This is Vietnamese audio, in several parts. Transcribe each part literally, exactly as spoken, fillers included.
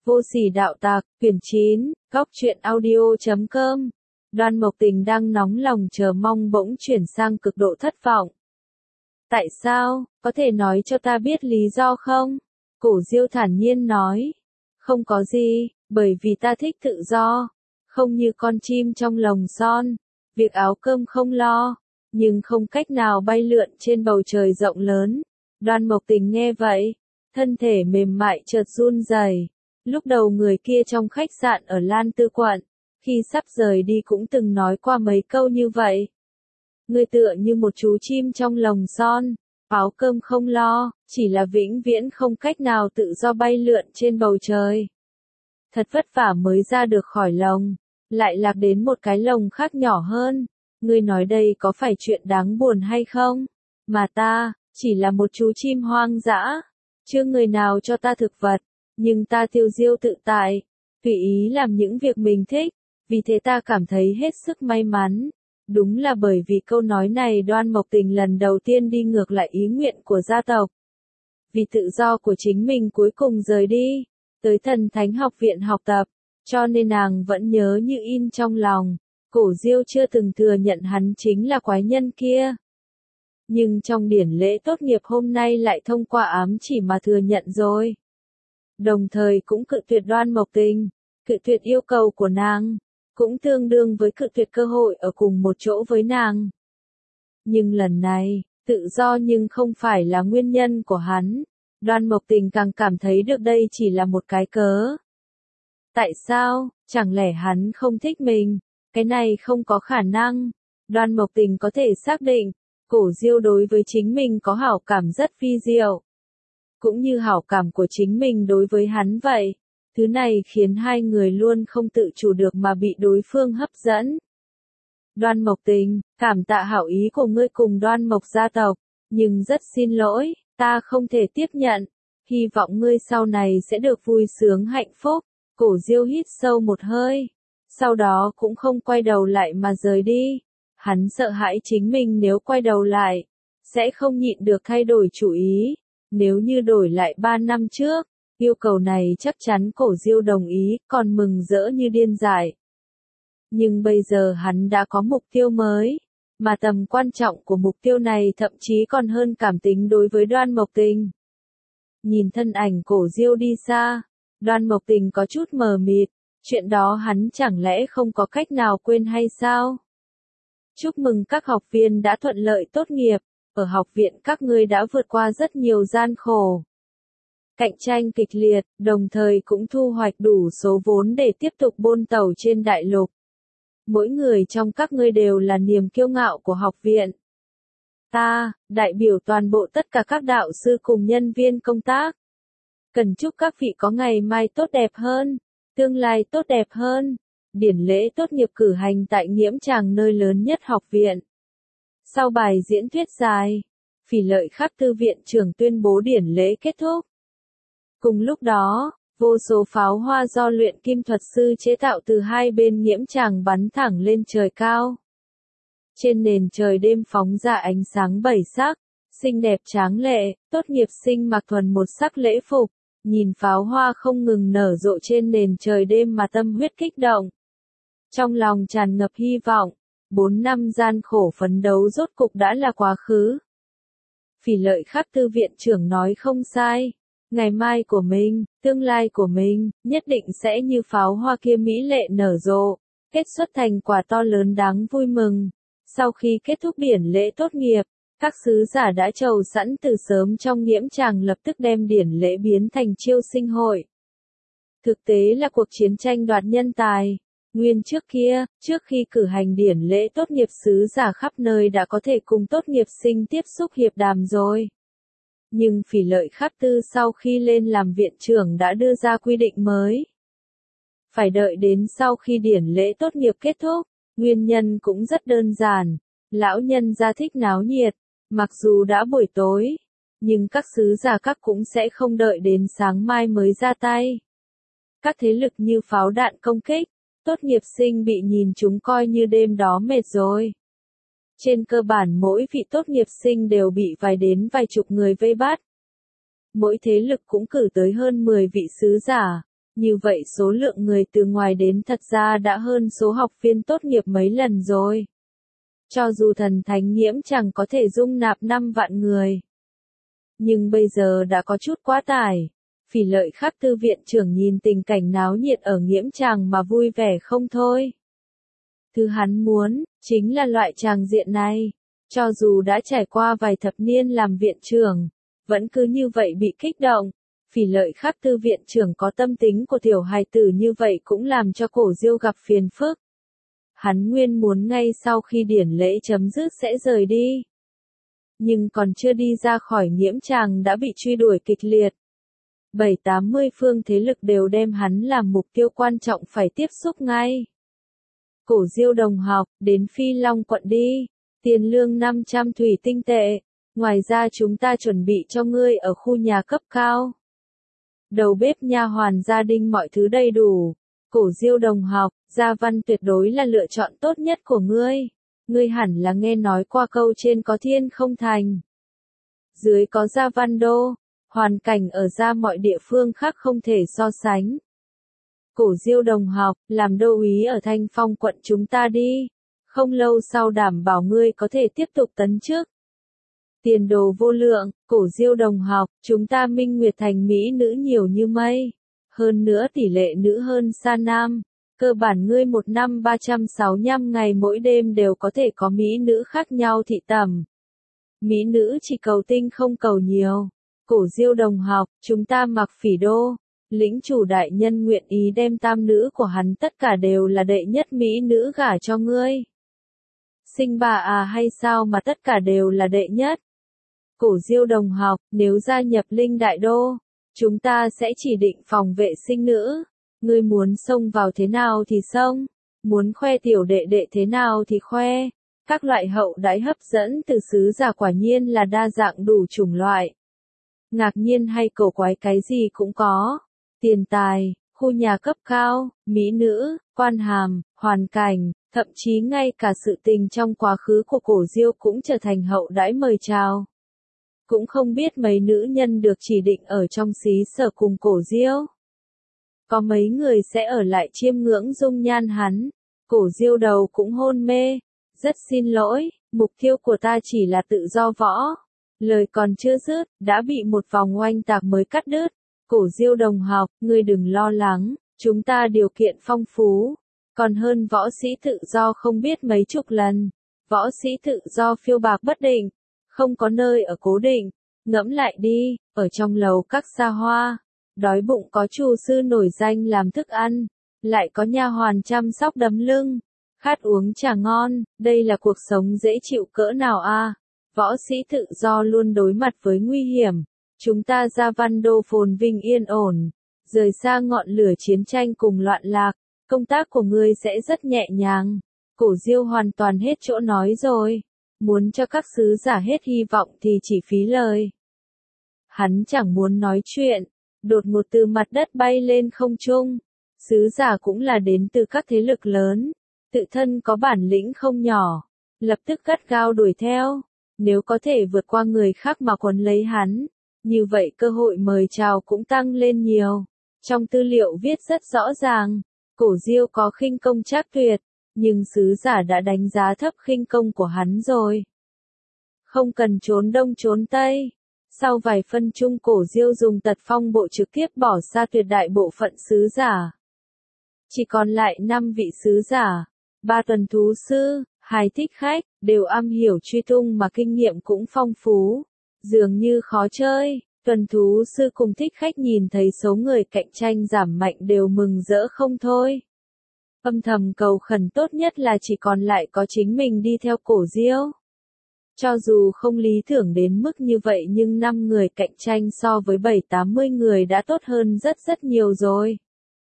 Vô sỉ đạo tặc, quyển chín, góc truyện audio chấm com. Đoan Mộc Tình đang nóng lòng chờ mong bỗng chuyển sang cực độ thất vọng. Tại sao, có thể nói cho ta biết lý do không? Cổ Diêu thản nhiên nói. Không có gì, bởi vì ta thích tự do. Không như con chim trong lồng son. Việc áo cơm không lo, nhưng không cách nào bay lượn trên bầu trời rộng lớn. Đoan Mộc Tình nghe vậy, thân thể mềm mại chợt run rẩy. Lúc đầu người kia trong khách sạn ở Lan Tư quận, khi sắp rời đi cũng từng nói qua mấy câu như vậy. Ngươi tựa như một chú chim trong lồng son, áo cơm không lo, chỉ là vĩnh viễn không cách nào tự do bay lượn trên bầu trời. Thật vất vả mới ra được khỏi lồng, lại lạc đến một cái lồng khác nhỏ hơn. Ngươi nói đây có phải chuyện đáng buồn hay không? Mà ta, chỉ là một chú chim hoang dã, chưa người nào cho ta thực vật. Nhưng ta tiêu diêu tự tại, tùy ý làm những việc mình thích, vì thế ta cảm thấy hết sức may mắn. Đúng là bởi vì câu nói này Đoan Mộc Tình lần đầu tiên đi ngược lại ý nguyện của gia tộc. Vì tự do của chính mình cuối cùng rời đi, tới Thần Thánh Học Viện học tập, cho nên nàng vẫn nhớ như in trong lòng. Cổ Diêu chưa từng thừa nhận hắn chính là quái nhân kia. Nhưng trong điển lễ tốt nghiệp hôm nay lại thông qua ám chỉ mà thừa nhận rồi. Đồng thời cũng cự tuyệt Đoan Mộc Tình, cự tuyệt yêu cầu của nàng, cũng tương đương với cự tuyệt cơ hội ở cùng một chỗ với nàng. Nhưng lần này, tự do nhưng không phải là nguyên nhân của hắn. Đoan Mộc Tình càng cảm thấy được đây chỉ là một cái cớ. Tại sao, chẳng lẽ hắn không thích mình? Cái này không có khả năng. Đoan Mộc Tình có thể xác định, Cổ Diêu đối với chính mình có hảo cảm rất vi diệu. Cũng như hảo cảm của chính mình đối với hắn vậy. Thứ này khiến hai người luôn không tự chủ được mà bị đối phương hấp dẫn. Đoan Mộc Tình, cảm tạ hảo ý của ngươi cùng Đoan Mộc gia tộc, nhưng rất xin lỗi, ta không thể tiếp nhận. Hy vọng ngươi sau này sẽ được vui sướng hạnh phúc. Cổ Diêu hít sâu một hơi, sau đó cũng không quay đầu lại mà rời đi. Hắn sợ hãi chính mình nếu quay đầu lại, sẽ không nhịn được thay đổi chủ ý. Nếu như đổi lại ba năm trước, yêu cầu này chắc chắn Cổ Diêu đồng ý, còn mừng rỡ như điên dại. Nhưng bây giờ hắn đã có mục tiêu mới, mà tầm quan trọng của mục tiêu này thậm chí còn hơn cảm tính đối với Đoan Mộc Tình. Nhìn thân ảnh Cổ Diêu đi xa, Đoan Mộc Tình có chút mờ mịt, chuyện đó hắn chẳng lẽ không có cách nào quên hay sao? Chúc mừng các học viên đã thuận lợi tốt nghiệp. Ở học viện các ngươi đã vượt qua rất nhiều gian khổ. Cạnh tranh kịch liệt, đồng thời cũng thu hoạch đủ số vốn để tiếp tục bôn tàu trên đại lục. Mỗi người trong các ngươi đều là niềm kiêu ngạo của học viện. Ta, đại biểu toàn bộ tất cả các đạo sư cùng nhân viên công tác. Cần chúc các vị có ngày mai tốt đẹp hơn, tương lai tốt đẹp hơn. Điển lễ tốt nghiệp cử hành tại Nghiễm Tràng nơi lớn nhất học viện. Sau bài diễn thuyết dài, Phỉ Lợi Khắc Thư viện trưởng tuyên bố điển lễ kết thúc. Cùng lúc đó, vô số pháo hoa do luyện kim thuật sư chế tạo từ hai bên Nghiễm Tràng bắn thẳng lên trời cao. Trên nền trời đêm phóng ra ánh sáng bảy sắc, xinh đẹp tráng lệ, tốt nghiệp sinh mặc thuần một sắc lễ phục, nhìn pháo hoa không ngừng nở rộ trên nền trời đêm mà tâm huyết kích động. Trong lòng tràn ngập hy vọng. Bốn năm gian khổ phấn đấu rốt cục đã là quá khứ. Phỉ Lợi Khắc Thư viện trưởng nói không sai. Ngày mai của mình, tương lai của mình, nhất định sẽ như pháo hoa kia mỹ lệ nở rộ, kết xuất thành quả to lớn đáng vui mừng. Sau khi kết thúc điển lễ tốt nghiệp, các sứ giả đã chầu sẵn từ sớm trong Nghiễm Tràng lập tức đem điển lễ biến thành chiêu sinh hội. Thực tế là cuộc chiến tranh đoạt nhân tài. Nguyên trước kia, trước khi cử hành điển lễ tốt nghiệp sứ giả khắp nơi đã có thể cùng tốt nghiệp sinh tiếp xúc hiệp đàm rồi. Nhưng Phỉ Lợi Khắc Tư sau khi lên làm viện trưởng đã đưa ra quy định mới. Phải đợi đến sau khi điển lễ tốt nghiệp kết thúc, nguyên nhân cũng rất đơn giản. Lão nhân gia thích náo nhiệt, mặc dù đã buổi tối, nhưng các sứ giả các cũng sẽ không đợi đến sáng mai mới ra tay. Các thế lực như pháo đạn công kích, tốt nghiệp sinh bị nhìn chúng coi như đêm đó mệt rồi. Trên cơ bản mỗi vị tốt nghiệp sinh đều bị vài đến vài chục người vây bắt. Mỗi thế lực cũng cử tới hơn mười vị sứ giả, Như vậy số lượng người từ ngoài đến thật ra đã hơn số học viên tốt nghiệp mấy lần rồi. Cho dù thần thánh Nghiễm Tràng có thể dung nạp năm vạn người. Nhưng bây giờ đã có chút quá tải. Phỉ Lợi Khắc thư viện trưởng nhìn tình cảnh náo nhiệt ở Nghiễm Tràng mà vui vẻ không thôi. Thứ hắn muốn, chính là loại tràng diện này. Cho dù đã trải qua vài thập niên làm viện trưởng, vẫn cứ như vậy bị kích động. Phỉ Lợi Khắc thư viện trưởng có tâm tính của tiểu hài tử như vậy cũng làm cho Cổ Diêu gặp phiền phức. Hắn nguyên muốn ngay sau khi điển lễ chấm dứt sẽ rời đi. Nhưng còn chưa đi ra khỏi Nghiễm Tràng đã bị truy đuổi kịch liệt. Bảy tám mươi phương thế lực đều đem hắn làm mục tiêu quan trọng phải tiếp xúc ngay. Cổ Diêu đồng học, đến Phi Long quận đi. Tiền lương năm trăm thủy tinh tệ. Ngoài ra chúng ta chuẩn bị cho ngươi ở khu nhà cấp cao. Đầu bếp nha hoàn gia đình mọi thứ đầy đủ. Cổ Diêu đồng học, Gia Văn tuyệt đối là lựa chọn tốt nhất của ngươi. Ngươi hẳn là nghe nói qua câu trên có thiên không thành. Dưới có Gia Văn đô, hoàn cảnh ở ra mọi địa phương khác không thể so sánh. Cổ Diêu đồng học, làm đô úy ở Thanh Phong quận chúng ta đi. Không lâu sau đảm bảo ngươi có thể tiếp tục tấn chức. Tiền đồ vô lượng, Cổ Diêu đồng học, chúng ta Minh Nguyệt Thành mỹ nữ nhiều như mây. Hơn nữa tỷ lệ nữ hơn xa nam. Cơ bản ngươi một năm ba trăm sáu mươi lăm ngày mỗi đêm đều có thể có mỹ nữ khác nhau thị tẩm. Mỹ nữ chỉ cầu tinh không cầu nhiều. Cổ Diêu đồng học, chúng ta Mặc Phỉ đô. Lĩnh chủ đại nhân nguyện ý đem tam nữ của hắn tất cả đều là đệ nhất mỹ nữ gả cho ngươi. Sinh bà à hay sao mà tất cả đều là đệ nhất? Cổ Diêu đồng học, nếu gia nhập Linh Đại Đô, chúng ta sẽ chỉ định phòng vệ sinh nữ. Ngươi muốn xông vào thế nào thì xông, muốn khoe tiểu đệ đệ thế nào thì khoe. Các loại hậu đãi hấp dẫn từ sứ giả quả nhiên là đa dạng đủ chủng loại. Ngạc nhiên hay cổ quái cái gì cũng có. Tiền tài, khu nhà cấp cao, mỹ nữ, quan hàm, hoàn cảnh, thậm chí ngay cả sự tình trong quá khứ của Cổ Diêu cũng trở thành hậu đãi mời chào. Cũng không biết mấy nữ nhân được chỉ định ở trong xí sở cùng Cổ Diêu. Có mấy người sẽ ở lại chiêm ngưỡng dung nhan hắn. Cổ Diêu đầu cũng hôn mê. Rất xin lỗi, mục tiêu của ta chỉ là tự do võ. Lời còn chưa dứt, đã bị một vòng oanh tạc mới cắt đứt. Cổ Diêu đồng học, ngươi đừng lo lắng, chúng ta điều kiện phong phú. Còn hơn võ sĩ tự do không biết mấy chục lần. Võ sĩ tự do phiêu bạc bất định. Không có nơi ở cố định. Ngẫm lại đi, ở trong lầu các xa hoa. Đói bụng có chủ sư nổi danh làm thức ăn. Lại có nha hoàn chăm sóc đấm lưng. Khát uống trà ngon, đây là cuộc sống dễ chịu cỡ nào a? Võ sĩ tự do luôn đối mặt với nguy hiểm. Chúng ta Gia Văn đô phồn vinh yên ổn. Rời xa ngọn lửa chiến tranh cùng loạn lạc. Công tác của ngươi sẽ rất nhẹ nhàng. Cổ Diêu hoàn toàn hết chỗ nói rồi. Muốn cho các sứ giả hết hy vọng thì chỉ phí lời. Hắn chẳng muốn nói chuyện. Đột ngột từ mặt đất bay lên không trung. Sứ giả cũng là đến từ các thế lực lớn. Tự thân có bản lĩnh không nhỏ. Lập tức gắt gao đuổi theo. Nếu có thể vượt qua người khác mà quấn lấy hắn. Như vậy cơ hội mời chào cũng tăng lên nhiều. Trong tư liệu viết rất rõ ràng. Cổ Diêu có khinh công trác tuyệt. Nhưng sứ giả đã đánh giá thấp khinh công của hắn rồi. Không cần trốn đông trốn tây. Sau vài phân chung Cổ Diêu dùng tật phong bộ trực tiếp bỏ xa tuyệt đại bộ phận sứ giả. Chỉ còn lại năm vị sứ giả, ba tuần thú sư, hai thích khách, đều am hiểu truy tung mà kinh nghiệm cũng phong phú. Dường như khó chơi, tuần thú sư cùng thích khách nhìn thấy số người cạnh tranh giảm mạnh đều mừng rỡ không thôi. Âm thầm cầu khẩn tốt nhất là chỉ còn lại có chính mình đi theo Cổ Diêu. Cho dù không lý tưởng đến mức như vậy nhưng năm người cạnh tranh so với bảy tám mươi người đã tốt hơn rất rất nhiều rồi.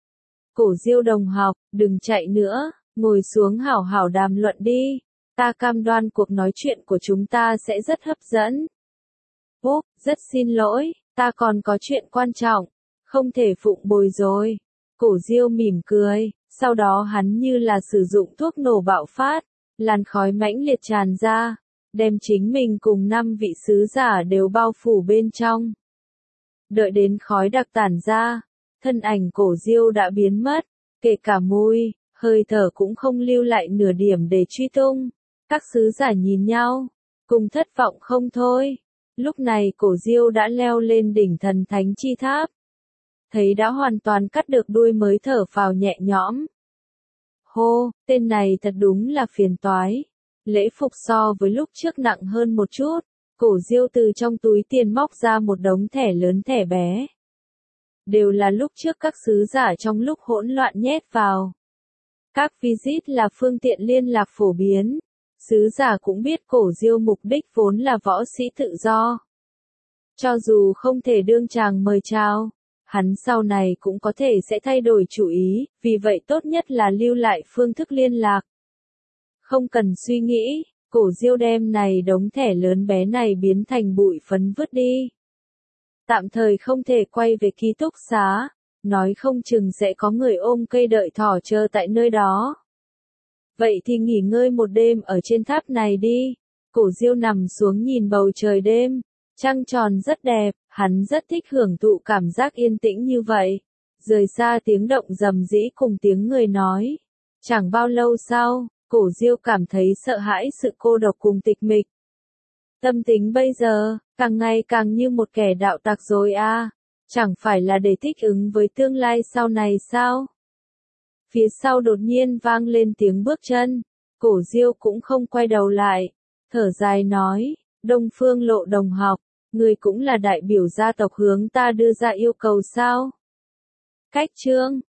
Cổ Diêu đồng học, đừng chạy nữa, ngồi xuống hảo hảo đàm luận đi. Ta cam đoan cuộc nói chuyện của chúng ta sẽ rất hấp dẫn. Ô, rất xin lỗi, ta còn có chuyện quan trọng, không thể phụng bồi rồi. Cổ Diêu mỉm cười, sau đó hắn như là sử dụng thuốc nổ bạo phát, làn khói mãnh liệt tràn ra, đem chính mình cùng năm vị sứ giả đều bao phủ bên trong. Đợi đến khói đặc tản ra, thân ảnh Cổ Diêu đã biến mất, kể cả mùi, hơi thở cũng không lưu lại nửa điểm để truy tung. Các sứ giả nhìn nhau, cùng thất vọng không thôi. Lúc này Cổ Diêu đã leo lên đỉnh thần thánh chi tháp. Thấy đã hoàn toàn cắt được đuôi mới thở phào nhẹ nhõm. Hô, tên này thật đúng là phiền toái. Lễ phục so với lúc trước nặng hơn một chút. Cổ Diêu từ trong túi tiền móc ra một đống thẻ lớn thẻ bé. Đều là lúc trước các sứ giả trong lúc hỗn loạn nhét vào. Các visit là phương tiện liên lạc phổ biến. Sứ giả cũng biết Cổ Diêu mục đích vốn là võ sĩ tự do. Cho dù không thể đương chàng mời chào, hắn sau này cũng có thể sẽ thay đổi chủ ý, vì vậy tốt nhất là lưu lại phương thức liên lạc. Không cần suy nghĩ, Cổ Diêu đem này đống thẻ lớn bé này biến thành bụi phấn vứt đi. Tạm thời không thể quay về ký túc xá, nói không chừng sẽ có người ôm cây đợi thỏ chờ tại nơi đó. Vậy thì nghỉ ngơi một đêm ở trên tháp này đi. Cổ Diêu nằm xuống nhìn bầu trời đêm, trăng tròn rất đẹp, hắn rất thích hưởng thụ cảm giác yên tĩnh như vậy. Rời xa tiếng động rầm rĩ cùng tiếng người nói. Chẳng bao lâu sau, Cổ Diêu cảm thấy sợ hãi sự cô độc cùng tịch mịch. Tâm tính bây giờ, càng ngày càng như một kẻ đạo tặc rồi à, chẳng phải là để thích ứng với tương lai sau này sao? Phía sau đột nhiên vang lên tiếng bước chân, Cổ Diêu cũng không quay đầu lại, thở dài nói, Đông Phương Lộ đồng học, người cũng là đại biểu gia tộc hướng ta đưa ra yêu cầu sao? Cách chương